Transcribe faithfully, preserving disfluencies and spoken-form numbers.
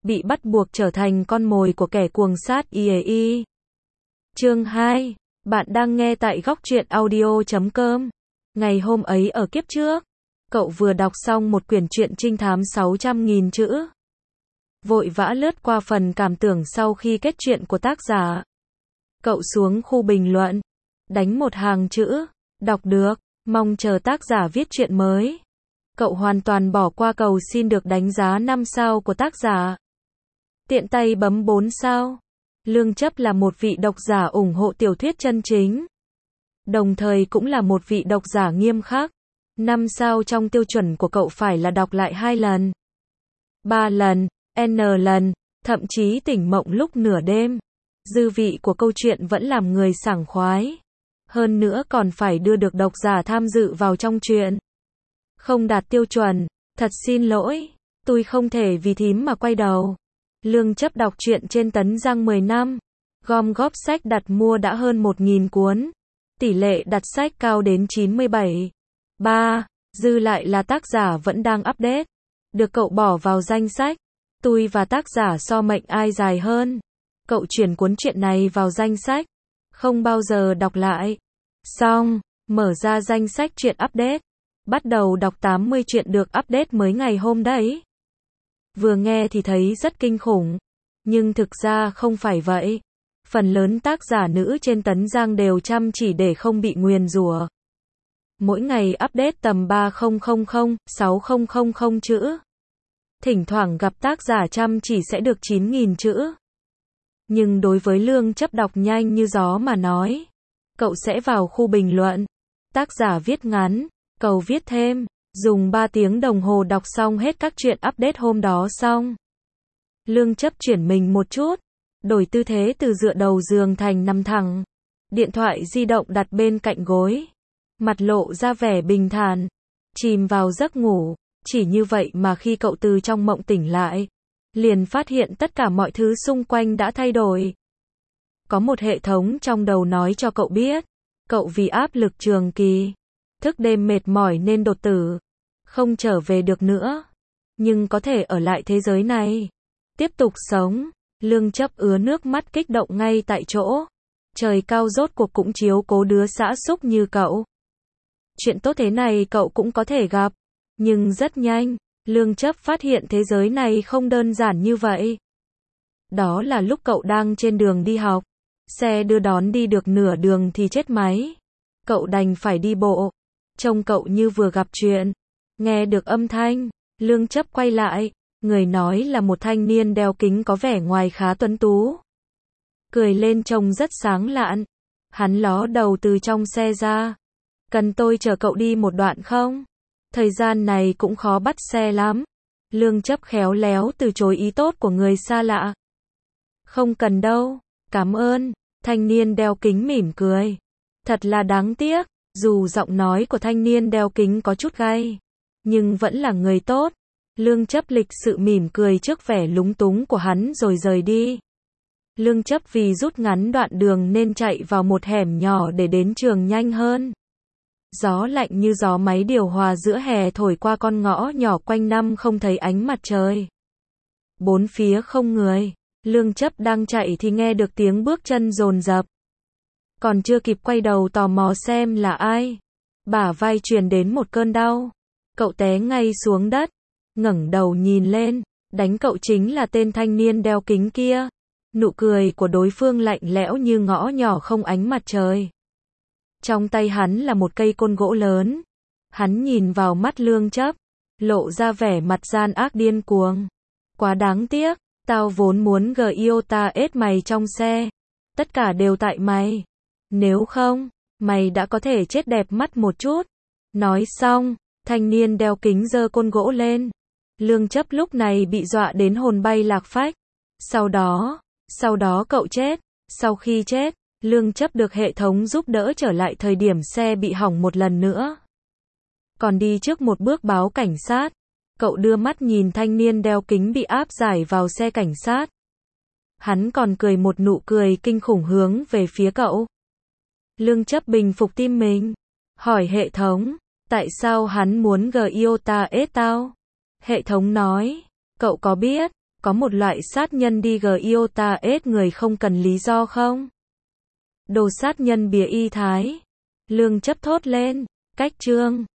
bị bắt buộc trở thành con mồi của kẻ cuồng sát i a i. Chương hai. Bạn đang nghe tại góc truyện audio chấm com. Ngày hôm ấy ở kiếp trước, cậu vừa đọc xong một quyển truyện trinh thám sáu trăm nghìn chữ. Vội vã lướt qua phần cảm tưởng sau khi kết truyện của tác giả. Cậu xuống khu bình luận, đánh một hàng chữ, đọc được, mong chờ tác giả viết truyện mới. Cậu hoàn toàn bỏ qua cầu xin được đánh giá năm sao của tác giả. Tiện tay bấm bốn sao. Lương Chấp là một vị độc giả ủng hộ tiểu thuyết chân chính. Đồng thời cũng là một vị độc giả nghiêm khắc. năm sao trong tiêu chuẩn của cậu phải là đọc lại hai lần, ba lần, n lần, thậm chí tỉnh mộng lúc nửa đêm. Dư vị của câu chuyện vẫn làm người sảng khoái. Hơn nữa còn phải đưa được độc giả tham dự vào trong chuyện. Không đạt tiêu chuẩn, thật xin lỗi, tôi không thể vì thím mà quay đầu. Lương Chấp đọc truyện trên Tấn Giang mười năm, gom góp sách đặt mua đã hơn một nghìn cuốn, tỷ lệ đặt sách cao đến chín mươi bảy phẩy ba, dư lại là tác giả vẫn đang update, được cậu bỏ vào danh sách. Tôi và tác giả so mệnh ai dài hơn. Cậu chuyển cuốn truyện này vào danh sách, không bao giờ đọc lại. Xong, mở ra danh sách truyện update, bắt đầu đọc tám mươi truyện được update mới ngày hôm đấy. Vừa nghe thì thấy rất kinh khủng, nhưng thực ra không phải vậy. Phần lớn tác giả nữ trên Tấn Giang đều chăm chỉ để không bị nguyền rủa. Mỗi ngày update tầm ba nghìn, sáu nghìn chữ. Thỉnh thoảng gặp tác giả chăm chỉ sẽ được chín nghìn chữ. Nhưng đối với Lương Chấp đọc nhanh như gió mà nói, cậu sẽ vào khu bình luận, tác giả viết ngắn, cầu viết thêm, dùng ba tiếng đồng hồ đọc xong hết các truyện update hôm đó xong. Lương Chấp chuyển mình một chút, đổi tư thế từ dựa đầu giường thành nằm thẳng, điện thoại di động đặt bên cạnh gối, mặt lộ ra vẻ bình thản, chìm vào giấc ngủ. Chỉ như vậy mà khi cậu từ trong mộng tỉnh lại, liền phát hiện tất cả mọi thứ xung quanh đã thay đổi. Có một hệ thống trong đầu nói cho cậu biết, cậu vì áp lực trường kỳ, thức đêm mệt mỏi nên đột tử, không trở về được nữa, nhưng có thể ở lại thế giới này, tiếp tục sống. Lương Chấp ứa nước mắt kích động ngay tại chỗ. Trời cao rốt cuộc cũng chiếu cố đứa xã xúc như cậu. Chuyện tốt thế này cậu cũng có thể gặp. Nhưng rất nhanh, Lương Chấp phát hiện thế giới này không đơn giản như vậy. Đó là lúc cậu đang trên đường đi học, xe đưa đón đi được nửa đường thì chết máy. Cậu đành phải đi bộ. Trông cậu như vừa gặp chuyện. Nghe được âm thanh, Lương Chấp quay lại, người nói là một thanh niên đeo kính có vẻ ngoài khá tuấn tú. Cười lên trông rất sáng lạn. Hắn ló đầu từ trong xe ra. Cần tôi chở cậu đi một đoạn không? Thời gian này cũng khó bắt xe lắm. Lương Chấp khéo léo từ chối ý tốt của người xa lạ. Không cần đâu, cảm ơn. Thanh niên đeo kính mỉm cười. Thật là đáng tiếc, dù giọng nói của thanh niên đeo kính có chút gay, nhưng vẫn là người tốt. Lương Chấp lịch sự mỉm cười trước vẻ lúng túng của hắn rồi rời đi. Lương Chấp vì rút ngắn đoạn đường nên chạy vào một hẻm nhỏ để đến trường nhanh hơn. Gió lạnh như gió máy điều hòa giữa hè thổi qua con ngõ nhỏ quanh năm không thấy ánh mặt trời. Bốn phía không người, Lương Chấp đang chạy thì nghe được tiếng bước chân dồn dập. Còn chưa kịp quay đầu tò mò xem là ai, bả vai truyền đến một cơn đau. Cậu té ngay xuống đất, ngẩng đầu nhìn lên, đánh cậu chính là tên thanh niên đeo kính kia. Nụ cười của đối phương lạnh lẽo như ngõ nhỏ không ánh mặt trời. Trong tay hắn là một cây côn gỗ lớn. Hắn nhìn vào mắt Lương Chấp, lộ ra vẻ mặt gian ác điên cuồng. Quá đáng tiếc, tao vốn muốn gờ yêu ta ết mày trong xe. Tất cả đều tại mày. Nếu không, mày đã có thể chết đẹp mắt một chút. Nói xong, thanh niên đeo kính giơ côn gỗ lên. Lương Chấp lúc này bị dọa đến hồn bay lạc phách. Sau đó, sau đó cậu chết. Sau khi chết, Lương Chấp được hệ thống giúp đỡ trở lại thời điểm xe bị hỏng một lần nữa. Còn đi trước một bước báo cảnh sát. Cậu đưa mắt nhìn thanh niên đeo kính bị áp giải vào xe cảnh sát. Hắn còn cười một nụ cười kinh khủng hướng về phía cậu. Lương Chấp bình phục tim mình, hỏi hệ thống, tại sao hắn muốn gờ yêu ta ết tao? Hệ thống nói, cậu có biết, có một loại sát nhân đi giota ết người không cần lý do không? Đồ sát nhân bìa y thái. Lương chấp thốt lên. Cách chương.